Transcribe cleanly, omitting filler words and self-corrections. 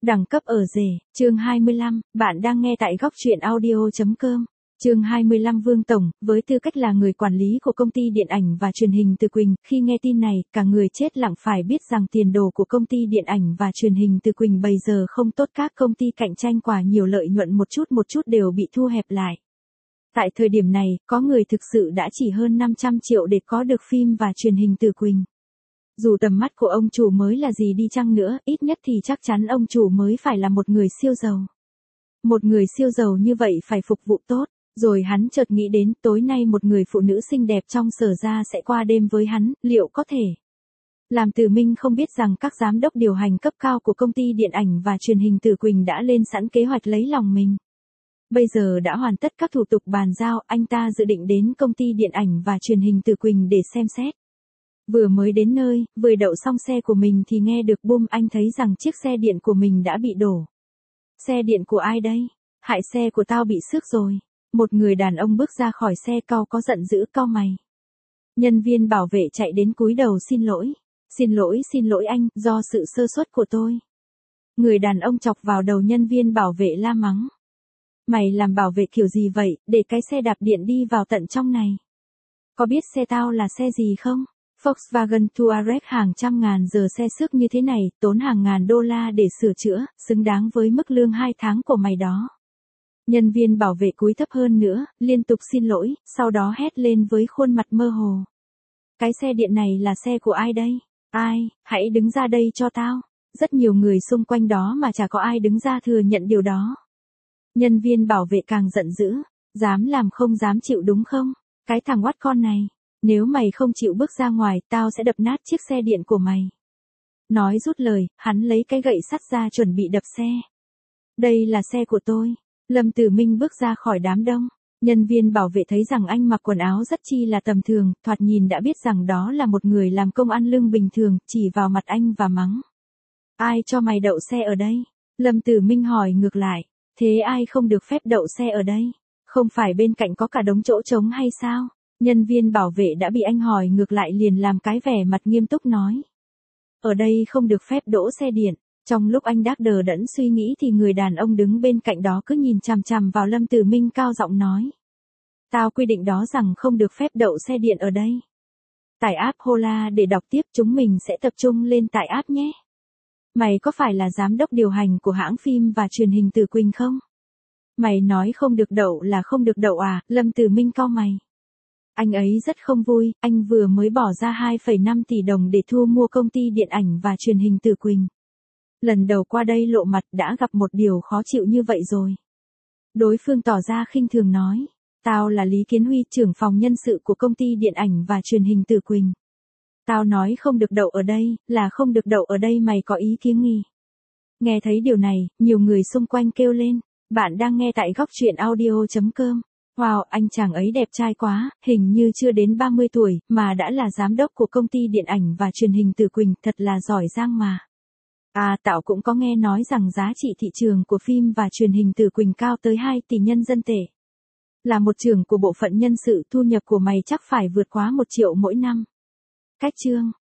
Đẳng cấp ở rể, chương 25, bạn đang nghe tại góc truyện audio.com. Chương 25 Vương Tổng, với tư cách là người quản lý của công ty điện ảnh và truyền hình Từ Quỳnh, khi nghe tin này, cả người chết lặng phải biết rằng tiền đồ của công ty điện ảnh và truyền hình Từ Quỳnh bây giờ không tốt, các công ty cạnh tranh quả nhiều lợi nhuận một chút đều bị thu hẹp lại. Tại thời điểm này, có người thực sự đã chỉ hơn 500 triệu để có được phim và truyền hình Từ Quỳnh. Dù tầm mắt của ông chủ mới là gì đi chăng nữa, ít nhất thì chắc chắn ông chủ mới phải là một người siêu giàu. Một người siêu giàu như vậy phải phục vụ tốt, rồi hắn chợt nghĩ đến tối nay một người phụ nữ xinh đẹp trong Sở Gia sẽ qua đêm với hắn, liệu có thể? Làm Từ Minh không biết rằng các giám đốc điều hành cấp cao của công ty điện ảnh và truyền hình Từ Quỳnh đã lên sẵn kế hoạch lấy lòng mình. Bây giờ đã hoàn tất các thủ tục bàn giao, anh ta dự định đến công ty điện ảnh và truyền hình Từ Quỳnh để xem xét. Vừa mới đến nơi, vừa đậu xong xe của mình thì nghe được bum, anh thấy rằng chiếc xe điện của mình đã bị đổ. Xe điện của ai đây? Hại, xe của tao bị xước rồi. Một người đàn ông bước ra khỏi xe cau có giận dữ cau mày. Nhân viên bảo vệ chạy đến cúi đầu xin lỗi. Xin lỗi anh, do sự sơ suất của tôi. Người đàn ông chọc vào đầu nhân viên bảo vệ la mắng. Mày làm bảo vệ kiểu gì vậy, để cái xe đạp điện đi vào tận trong này. Có biết xe tao là xe gì không? Volkswagen Touareg hàng trăm ngàn giờ xe xước như thế này, tốn hàng ngàn đô la để sửa chữa, xứng đáng với mức lương 2 tháng của mày đó. Nhân viên bảo vệ cúi thấp hơn nữa, liên tục xin lỗi, sau đó hét lên với khuôn mặt mơ hồ. Cái xe điện này là xe của ai đây? Ai, hãy đứng ra đây cho tao. Rất nhiều người xung quanh đó mà chả có ai đứng ra thừa nhận điều đó. Nhân viên bảo vệ càng giận dữ, dám làm không dám chịu đúng không? Cái thằng oát con này. Nếu mày không chịu bước ra ngoài, tao sẽ đập nát chiếc xe điện của mày. Nói rút lời, hắn lấy cái gậy sắt ra chuẩn bị đập xe. Đây là xe của tôi. Lâm Tử Minh bước ra khỏi đám đông. Nhân viên bảo vệ thấy rằng anh mặc quần áo rất chi là tầm thường, thoạt nhìn đã biết rằng đó là một người làm công ăn lương bình thường, chỉ vào mặt anh và mắng. Ai cho mày đậu xe ở đây? Lâm Tử Minh hỏi ngược lại. Thế ai không được phép đậu xe ở đây? Không phải bên cạnh có cả đống chỗ trống hay sao? Nhân viên bảo vệ đã bị anh hỏi ngược lại liền làm cái vẻ mặt nghiêm túc nói. Ở đây không được phép đỗ xe điện. Trong lúc anh đắc đờ đẫn suy nghĩ thì người đàn ông đứng bên cạnh đó cứ nhìn chằm chằm vào Lâm Tử Minh cao giọng nói. Tao quy định đó rằng không được phép đậu xe điện ở đây. Tải app Hola để đọc tiếp, chúng mình sẽ tập trung lên tải app nhé. Mày có phải là giám đốc điều hành của hãng phim và truyền hình Từ Quỳnh không? Mày nói không được đậu là không được đậu à? Lâm Tử Minh cau mày. Anh ấy rất không vui, anh vừa mới bỏ ra 2,5 tỷ đồng để thu mua công ty điện ảnh và truyền hình Từ Quỳnh. Lần đầu qua đây lộ mặt đã gặp một điều khó chịu như vậy rồi. Đối phương tỏ ra khinh thường nói, tao là Lý Kiến Huy, trưởng phòng nhân sự của công ty điện ảnh và truyền hình Từ Quỳnh. Tao nói không được đậu ở đây, là không được đậu ở đây, mày có ý kiến gì? Nghe thấy điều này, nhiều người xung quanh kêu lên, bạn đang nghe tại góc truyện audio.com. Wow, anh chàng ấy đẹp trai quá, hình như chưa đến 30 tuổi, mà đã là giám đốc của công ty điện ảnh và truyền hình Từ Quỳnh, thật là giỏi giang mà. À, tao cũng có nghe nói rằng giá trị thị trường của phim và truyền hình Từ Quỳnh cao tới 2 tỷ nhân dân tệ. Là một trưởng của bộ phận nhân sự, thu nhập của mày chắc phải vượt quá 1 triệu mỗi năm. Cách chương.